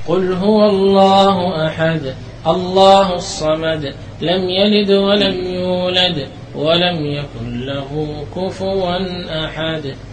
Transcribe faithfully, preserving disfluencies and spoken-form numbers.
قل هو الله أحد الله الصمد لم يلد ولم يولد ولم يكن له كفوا أحد.